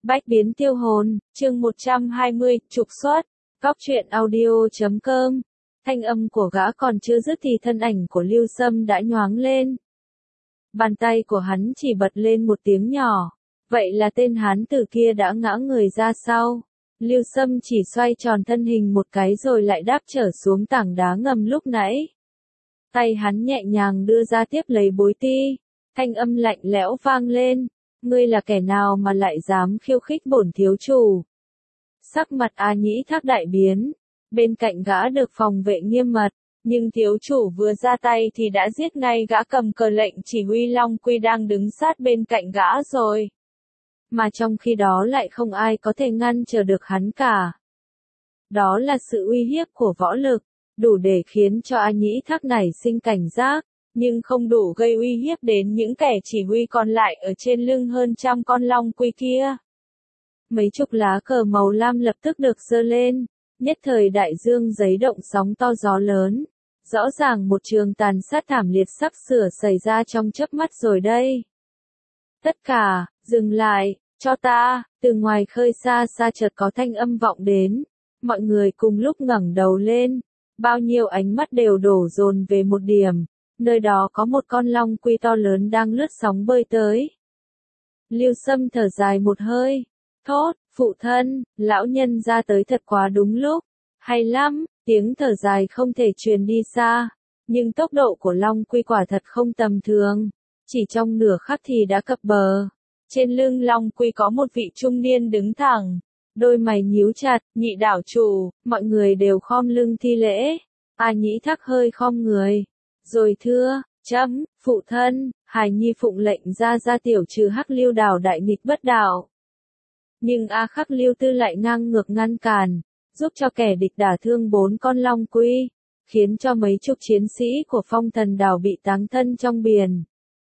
Bách biến tiêu hồn, chương 120, trục xuất, Góc truyện audio.com. Thanh âm của gã còn chưa dứt thì thân ảnh của Lưu Sâm đã nhoáng lên. Bàn tay của hắn chỉ bật lên một tiếng nhỏ. Vậy là tên hán tử kia đã ngã người ra sau. Lưu Sâm chỉ xoay tròn thân hình một cái rồi lại đáp trở xuống tảng đá ngầm lúc nãy. Tay hắn nhẹ nhàng đưa ra tiếp lấy bối ti. Thanh âm lạnh lẽo vang lên. Ngươi là kẻ nào mà lại dám khiêu khích bổn thiếu chủ? Sắc mặt A Nhĩ Thác đại biến. Bên cạnh gã được phòng vệ nghiêm mật, nhưng thiếu chủ vừa ra tay thì đã giết ngay gã cầm cờ lệnh chỉ huy Long Quy đang đứng sát bên cạnh gã rồi. Mà trong khi đó lại không ai có thể ngăn trở được hắn cả. Đó là sự uy hiếp của võ lực, đủ để khiến cho A Nhĩ Thác nảy sinh cảnh giác, nhưng không đủ gây uy hiếp đến những kẻ chỉ huy còn lại ở trên lưng hơn trăm con Long Quy kia. Mấy chục lá cờ màu lam lập tức được giơ lên, nhất thời đại dương giấy động sóng to gió lớn. Rõ ràng một trường tàn sát thảm liệt sắp sửa xảy ra trong chớp mắt rồi đây. Tất cả, dừng lại, cho ta, từ ngoài khơi xa xa chợt có thanh âm vọng đến. Mọi người cùng lúc ngẩng đầu lên, bao nhiêu ánh mắt đều đổ dồn về một điểm, nơi đó có một con Long Quy to lớn đang lướt sóng bơi tới. Lưu Sâm thở dài một hơi, thốt, phụ thân, lão nhân ra tới thật quá đúng lúc, hay lắm, tiếng thở dài không thể truyền đi xa, nhưng tốc độ của Long Quy quả thật không tầm thường, chỉ trong nửa khắc thì đã cập bờ. Trên lưng Long Quy có một vị trung niên đứng thẳng, đôi mày nhíu chặt, nhị đảo chủ, mọi người đều khom lưng thi lễ. A Nhĩ Thác hơi khom người, rồi thưa, chấm, phụ thân, hài nhi phụng lệnh ra tiểu trừ Hắc Lưu đảo đại nghịch bất đạo. Nhưng A Khắc Lưu Tư lại ngang ngược ngăn cản, giúp cho kẻ địch đả thương 4 con Long Quy, khiến cho mấy chục chiến sĩ của Phong Thần đảo bị táng thân trong biển.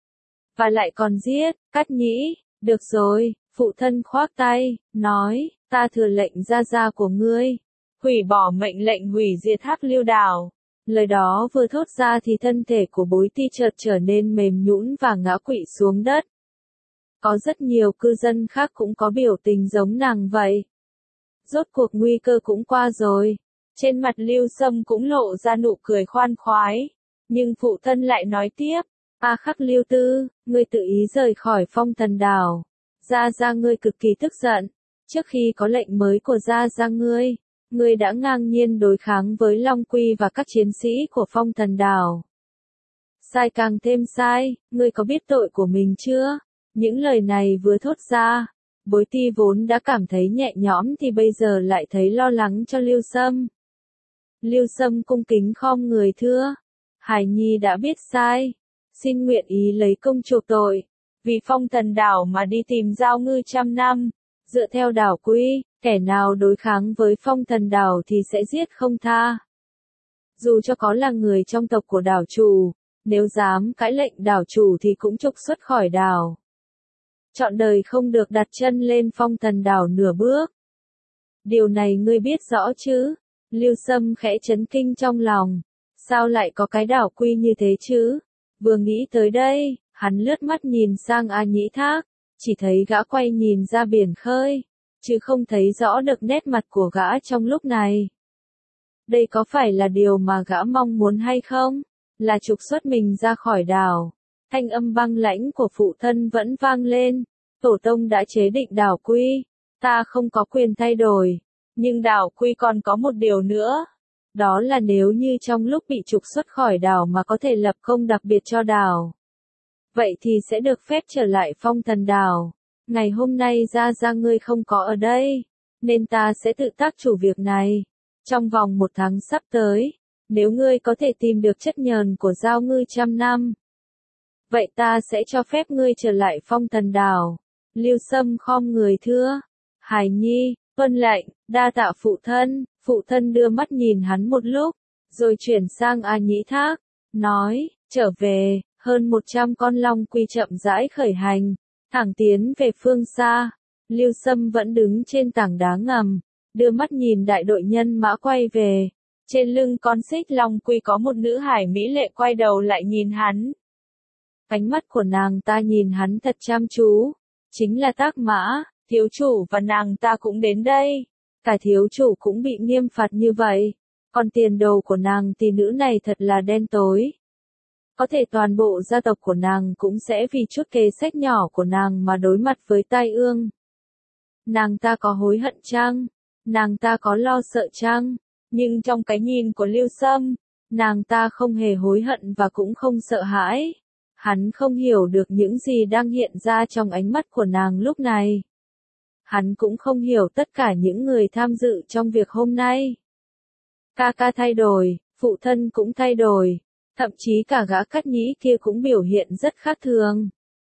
Và lại còn giết, Cát Nhĩ, được rồi, phụ thân khoác tay, nói, ta thừa lệnh ra của ngươi, hủy bỏ mệnh lệnh hủy diệt Hắc Lưu đảo. Lời đó vừa thốt ra thì thân thể của Bối Ti chợt trở nên mềm nhũn và ngã quỵ xuống đất. Có rất nhiều cư dân khác cũng có biểu tình giống nàng vậy. Rốt cuộc nguy cơ cũng qua rồi. Trên mặt Lưu Sâm cũng lộ ra nụ cười khoan khoái. Nhưng phụ thân lại nói tiếp, A Khắc Lưu Tư, ngươi tự ý rời khỏi Phong Thần đảo. Gia ngươi cực kỳ tức giận. Trước khi có lệnh mới của gia ngươi đã ngang nhiên đối kháng với Long Quy và các chiến sĩ của Phong Thần đảo. Sai càng thêm sai, ngươi có biết tội của mình chưa? Những lời này vừa thốt ra, Bối Ti vốn đã cảm thấy nhẹ nhõm thì bây giờ lại thấy lo lắng cho Lưu Sâm. Lưu Sâm cung kính khom người thưa, hài nhi đã biết sai, xin nguyện ý lấy công chuộc tội, vì Phong Thần đảo mà đi tìm Giao Ngư trăm năm, dựa theo đảo quy, kẻ nào đối kháng với Phong Thần đảo thì sẽ giết không tha. Dù cho có là người trong tộc của đảo chủ, nếu dám cãi lệnh đảo chủ thì cũng trục xuất khỏi đảo. Trọn đời không được đặt chân lên Phong Thần đảo nửa bước. Điều này ngươi biết rõ chứ? Lưu Sâm khẽ chấn kinh trong lòng. Sao lại có cái đảo quy như thế chứ? Vừa nghĩ tới đây, hắn lướt mắt nhìn sang A Nhĩ Thác, chỉ thấy gã quay nhìn ra biển khơi, chứ không thấy rõ được nét mặt của gã trong lúc này. Đây có phải là điều mà gã mong muốn hay không? Là trục xuất mình ra khỏi đảo. Thanh âm băng lãnh của phụ thân vẫn vang lên. Tổ tông đã chế định đảo quy, ta không có quyền thay đổi. Nhưng đảo quy còn có một điều nữa. Đó là nếu như trong lúc bị trục xuất khỏi đảo mà có thể lập công đặc biệt cho đảo, vậy thì sẽ được phép trở lại Phong Thần đảo. Ngày hôm nay gia ngươi không có ở đây, nên ta sẽ tự tác chủ việc này. Trong vòng 1 tháng sắp tới, nếu ngươi có thể tìm được chất nhờn của Giao Ngư trăm năm, vậy ta sẽ cho phép ngươi trở lại Phong Thần đảo. Lưu Sâm khom người thưa, hài nhi, tuân lệnh, đa tạ phụ thân đưa mắt nhìn hắn một lúc, rồi chuyển sang A Nhĩ Thác, nói, trở về, hơn 100 con Long Quy chậm rãi khởi hành, thẳng tiến về phương xa. Lưu Sâm vẫn đứng trên tảng đá ngầm, đưa mắt nhìn đại đội nhân mã quay về. Trên lưng con xích Long Quy có một nữ hải mỹ lệ quay đầu lại nhìn hắn. Ánh mắt của nàng ta nhìn hắn thật chăm chú, chính là Tác Mã, thiếu chủ và nàng ta cũng đến đây. Cả thiếu chủ cũng bị nghiêm phạt như vậy. Còn tiền đồ của nàng tỷ nữ này thật là đen tối. Có thể toàn bộ gia tộc của nàng cũng sẽ vì chút kế sách nhỏ của nàng mà đối mặt với tai ương. Nàng ta có hối hận chăng? Nàng ta có lo sợ chăng? Nhưng trong cái nhìn của Lưu Sâm, nàng ta không hề hối hận và cũng không sợ hãi. Hắn không hiểu được những gì đang hiện ra trong ánh mắt của nàng lúc này. Hắn cũng không hiểu tất cả những người tham dự trong việc hôm nay. Ca ca thay đổi, phụ thân cũng thay đổi, thậm chí cả gã Cát Nhĩ kia cũng biểu hiện rất khác thường.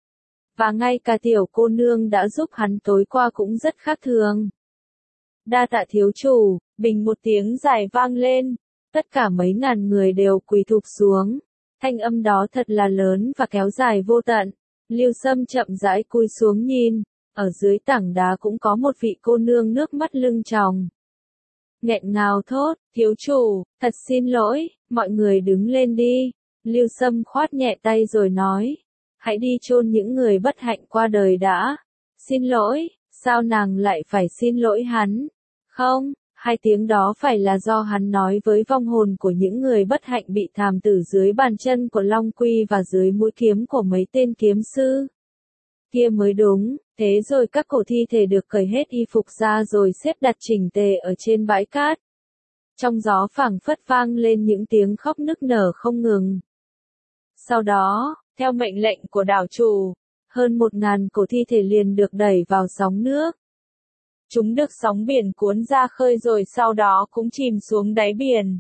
Và ngay cả tiểu cô nương đã giúp hắn tối qua cũng rất khác thường. Đa tạ thiếu chủ, bình một tiếng dài vang lên, tất cả mấy ngàn người đều quỳ thụp xuống. Thanh âm đó thật là lớn và kéo dài vô tận. Lưu Sâm chậm rãi cúi xuống nhìn, ở dưới tảng đá cũng có một vị cô nương nước mắt lưng tròng. Nghẹn ngào thốt, thiếu chủ, thật xin lỗi, mọi người đứng lên đi. Lưu Sâm khoát nhẹ tay rồi nói, hãy đi chôn những người bất hạnh qua đời đã. Xin lỗi, sao nàng lại phải xin lỗi hắn? Không, hai tiếng đó phải là do hắn nói với vong hồn của những người bất hạnh bị thảm tử dưới bàn chân của Long Quy và dưới mũi kiếm của mấy tên kiếm sư. Kia mới đúng, thế rồi các cổ thi thể được cởi hết y phục ra rồi xếp đặt chỉnh tề ở trên bãi cát. Trong gió phảng phất vang lên những tiếng khóc nức nở không ngừng. Sau đó, theo mệnh lệnh của đảo chủ, hơn 1000 cổ thi thể liền được đẩy vào sóng nước. Chúng được sóng biển cuốn ra khơi rồi sau đó cũng chìm xuống đáy biển.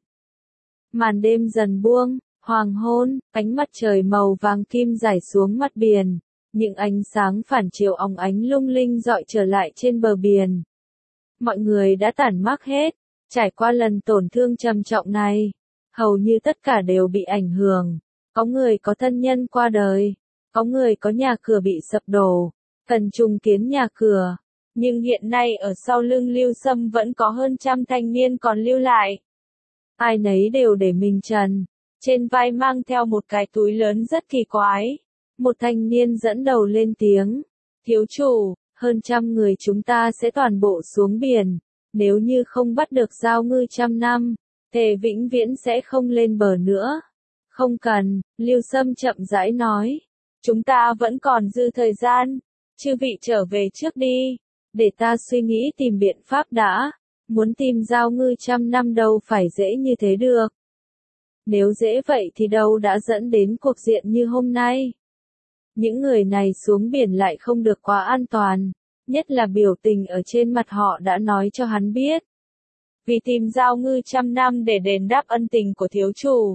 Màn đêm dần buông, hoàng hôn, ánh mặt trời màu vàng kim rải xuống mặt biển. Những ánh sáng phản chiếu óng ánh lung linh rọi trở lại trên bờ biển. Mọi người đã tản mát hết, trải qua lần tổn thương trầm trọng này. Hầu như tất cả đều bị ảnh hưởng. Có người có thân nhân qua đời, có người có nhà cửa bị sập đổ, cần trùng kiến nhà cửa. Nhưng hiện nay ở sau lưng Lưu Sâm vẫn có hơn 100 thanh niên còn lưu lại. Ai nấy đều để mình trần, trên vai mang theo một cái túi lớn rất kỳ quái. Một thanh niên dẫn đầu lên tiếng, thiếu chủ, hơn 100 người chúng ta sẽ toàn bộ xuống biển, nếu như không bắt được Giao Ngư 100 năm, thề vĩnh viễn sẽ không lên bờ nữa. Không cần, Lưu Sâm chậm rãi nói, chúng ta vẫn còn dư thời gian, chư vị trở về trước đi, để ta suy nghĩ tìm biện pháp đã, muốn tìm Giao Ngư 100 năm đâu phải dễ như thế được. Nếu dễ vậy thì đâu đã dẫn đến cuộc diện như hôm nay. Những người này xuống biển lại không được quá an toàn, nhất là biểu tình ở trên mặt họ đã nói cho hắn biết. Vì tìm Giao Ngư 100 năm để đền đáp ân tình của thiếu chủ.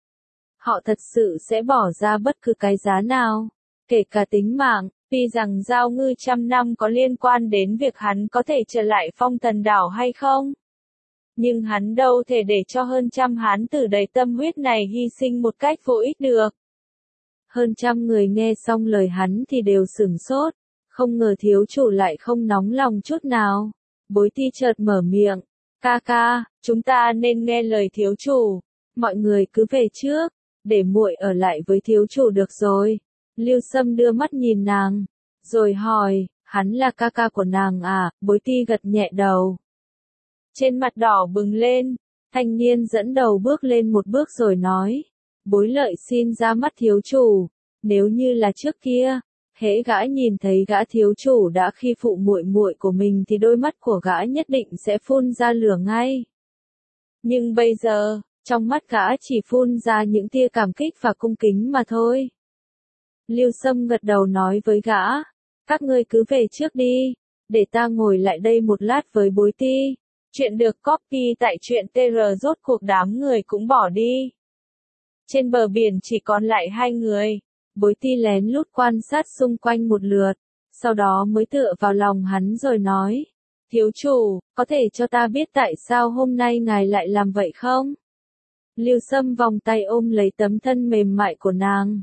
Họ thật sự sẽ bỏ ra bất cứ cái giá nào, kể cả tính mạng, vì rằng Giao Ngư 100 năm có liên quan đến việc hắn có thể trở lại Phong Thần Đảo hay không. Nhưng hắn đâu thể để cho hơn 100 hán tử đầy tâm huyết này hy sinh một cách vô ích được. Hơn 100 người nghe xong lời hắn thì đều sửng sốt, không ngờ thiếu chủ lại không nóng lòng chút nào. Bối Ti chợt mở miệng, ca ca, chúng ta nên nghe lời thiếu chủ, mọi người cứ về trước, để muội ở lại với thiếu chủ được rồi. Lưu Sâm đưa mắt nhìn nàng, rồi hỏi, hắn là ca ca của nàng à? Bối Ti gật nhẹ đầu. Trên mặt đỏ bừng lên, thanh niên dẫn đầu bước lên một bước rồi nói, Bối Lợi xin ra mắt thiếu chủ, nếu như là trước kia, hễ gã nhìn thấy gã thiếu chủ đã khi phụ muội muội của mình thì đôi mắt của gã nhất định sẽ phun ra lửa ngay. Nhưng bây giờ, trong mắt gã chỉ phun ra những tia cảm kích và cung kính mà thôi. Lưu Sâm gật đầu nói với gã, các ngươi cứ về trước đi, để ta ngồi lại đây một lát với Bối Ti. Chuyện được copy tại truyện TR, rốt cuộc đám người cũng bỏ đi. Trên bờ biển chỉ còn lại 2 người. Bối Ti lén lút quan sát xung quanh một lượt, sau đó mới tựa vào lòng hắn rồi nói, thiếu chủ, có thể cho ta biết tại sao hôm nay ngài lại làm vậy không? Lưu Sâm vòng tay ôm lấy tấm thân mềm mại của nàng,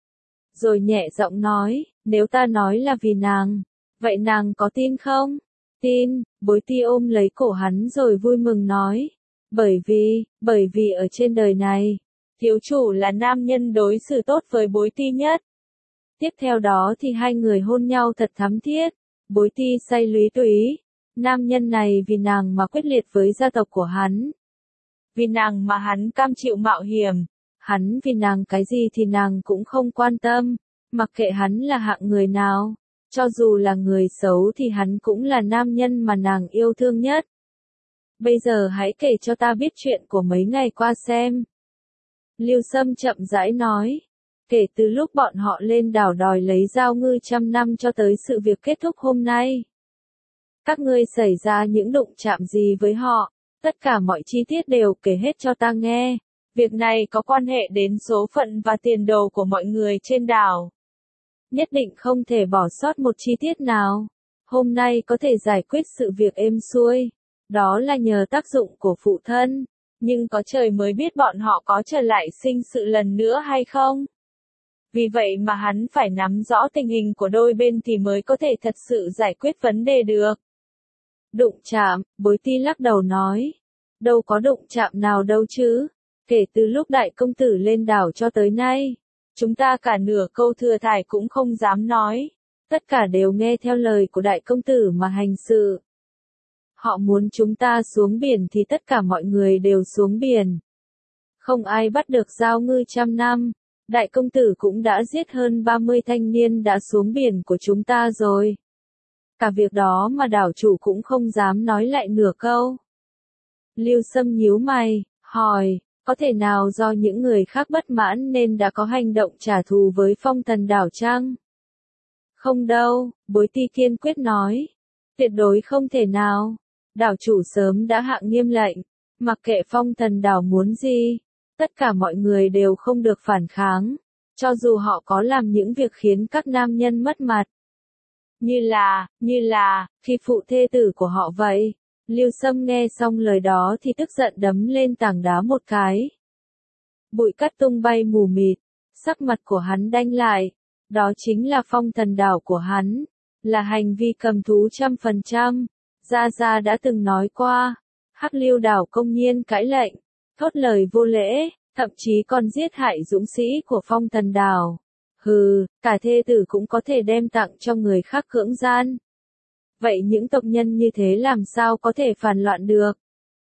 rồi nhẹ giọng nói, nếu ta nói là vì nàng, vậy nàng có tin không? Tin. Bối Ti ôm lấy cổ hắn rồi vui mừng nói, bởi vì ở trên đời này, thiếu chủ là nam nhân đối xử tốt với Bối Ti nhất. Tiếp theo đó thì hai người hôn nhau thật thắm thiết, Bối Ti say lúy túy, nam nhân này vì nàng mà quyết liệt với gia tộc của hắn. Vì nàng mà hắn cam chịu mạo hiểm, hắn vì nàng cái gì thì nàng cũng không quan tâm, mặc kệ hắn là hạng người nào, cho dù là người xấu thì hắn cũng là nam nhân mà nàng yêu thương nhất. Bây giờ hãy kể cho ta biết chuyện của mấy ngày qua xem. Lưu Sâm chậm rãi nói, kể từ lúc bọn họ lên đảo đòi lấy Giao Ngư 100 năm cho tới sự việc kết thúc hôm nay. Các ngươi xảy ra những đụng chạm gì với họ, tất cả mọi chi tiết đều kể hết cho ta nghe. Việc này có quan hệ đến số phận và tiền đồ của mọi người trên đảo. Nhất định không thể bỏ sót một chi tiết nào. Hôm nay có thể giải quyết sự việc êm xuôi. Đó là nhờ tác dụng của phụ thân. Nhưng có trời mới biết bọn họ có trở lại sinh sự lần nữa hay không. Vì vậy mà hắn phải nắm rõ tình hình của đôi bên thì mới có thể thật sự giải quyết vấn đề được. Đụng chạm, Bối Ti lắc đầu nói. Đâu có đụng chạm nào đâu chứ. Kể từ lúc đại công tử lên đảo cho tới nay, chúng ta cả nửa câu thừa thải cũng không dám nói. Tất cả đều nghe theo lời của đại công tử mà hành sự. Họ muốn chúng ta xuống biển thì tất cả mọi người đều xuống biển. Không ai bắt được Giao Ngư 100 năm. Đại công tử cũng đã giết hơn 30 thanh niên đã xuống biển của chúng ta rồi. Cả việc đó mà đảo chủ cũng không dám nói lại nửa câu. Lưu Sâm nhíu mày, hỏi, có thể nào do những người khác bất mãn nên đã có hành động trả thù với Phong Thần đảo chăng? Không đâu, Bối Ti kiên quyết nói. Tuyệt đối không thể nào. Đảo chủ sớm đã hạ nghiêm lệnh, mặc kệ Phong Thần đảo muốn gì, tất cả mọi người đều không được phản kháng, cho dù họ có làm những việc khiến các nam nhân mất mặt. Như là, khi phụ thê tử của họ vậy. Lưu Sâm nghe xong lời đó thì tức giận đấm lên tảng đá một cái. Bụi cát tung bay mù mịt, sắc mặt của hắn đanh lại. Đó chính là Phong Thần đảo của hắn, là hành vi cầm thú 100%. Gia Gia đã từng nói qua, Hắc Lưu đảo công nhiên cãi lệnh, thốt lời vô lễ, thậm chí còn giết hại dũng sĩ của Phong Thần đảo. Hừ, cả thê tử cũng có thể đem tặng cho người khác cưỡng gian. Vậy những tộc nhân như thế làm sao có thể phản loạn được?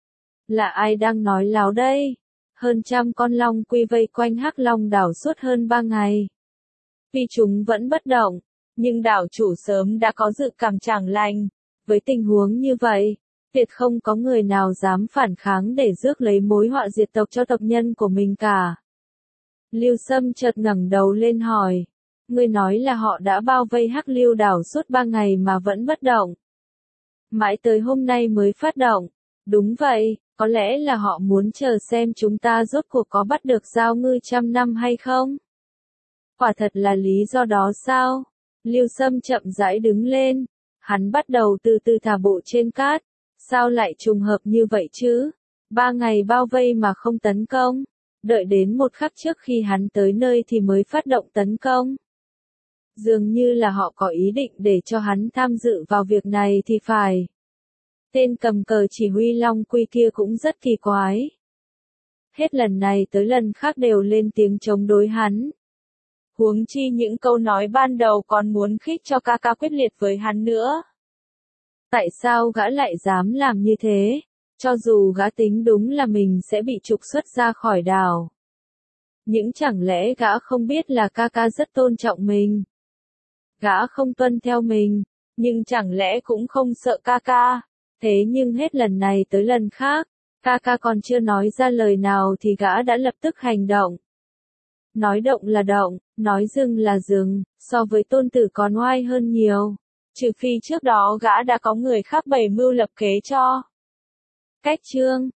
Là ai đang nói láo đây? Hơn 100 con long quy vây quanh Hắc Long đảo suốt hơn 3 ngày. Tuy chúng vẫn bất động, nhưng đảo chủ sớm đã có dự cảm chẳng lành. Với tình huống như vậy, tuyệt không có người nào dám phản kháng để rước lấy mối họa diệt tộc cho tộc nhân của mình cả. Lưu Sâm chợt ngẩng đầu lên hỏi, ngươi nói là họ đã bao vây Hắc Lưu đảo suốt 3 ngày mà vẫn bất động. Mãi tới hôm nay mới phát động. Đúng vậy, có lẽ là họ muốn chờ xem chúng ta rốt cuộc có bắt được Giao Ngư 100 năm hay không. Quả thật là lý do đó sao? Lưu Sâm chậm rãi đứng lên. Hắn bắt đầu từ từ thả bộ trên cát. Sao lại trùng hợp như vậy chứ? 3 ngày bao vây mà không tấn công. Đợi đến một khắc trước khi hắn tới nơi thì mới phát động tấn công. Dường như là họ có ý định để cho hắn tham dự vào việc này thì phải. Tên cầm cờ chỉ huy Long Quy kia cũng rất kỳ quái. Hết lần này tới lần khác đều lên tiếng chống đối hắn. Huống chi những câu nói ban đầu còn muốn khích cho ca ca quyết liệt với hắn nữa. Tại sao gã lại dám làm như thế? Cho dù gã tính đúng là mình sẽ bị trục xuất ra khỏi đảo. Nhưng chẳng lẽ gã không biết là ca ca rất tôn trọng mình? Gã không tuân theo mình, nhưng chẳng lẽ cũng không sợ ca ca? Thế nhưng hết lần này tới lần khác, ca ca còn chưa nói ra lời nào thì gã đã lập tức hành động. Nói động là động, nói dừng là dừng, so với tôn tử còn oai hơn nhiều. Trừ phi trước đó gã đã có người khác bày mưu lập kế cho. Cách chương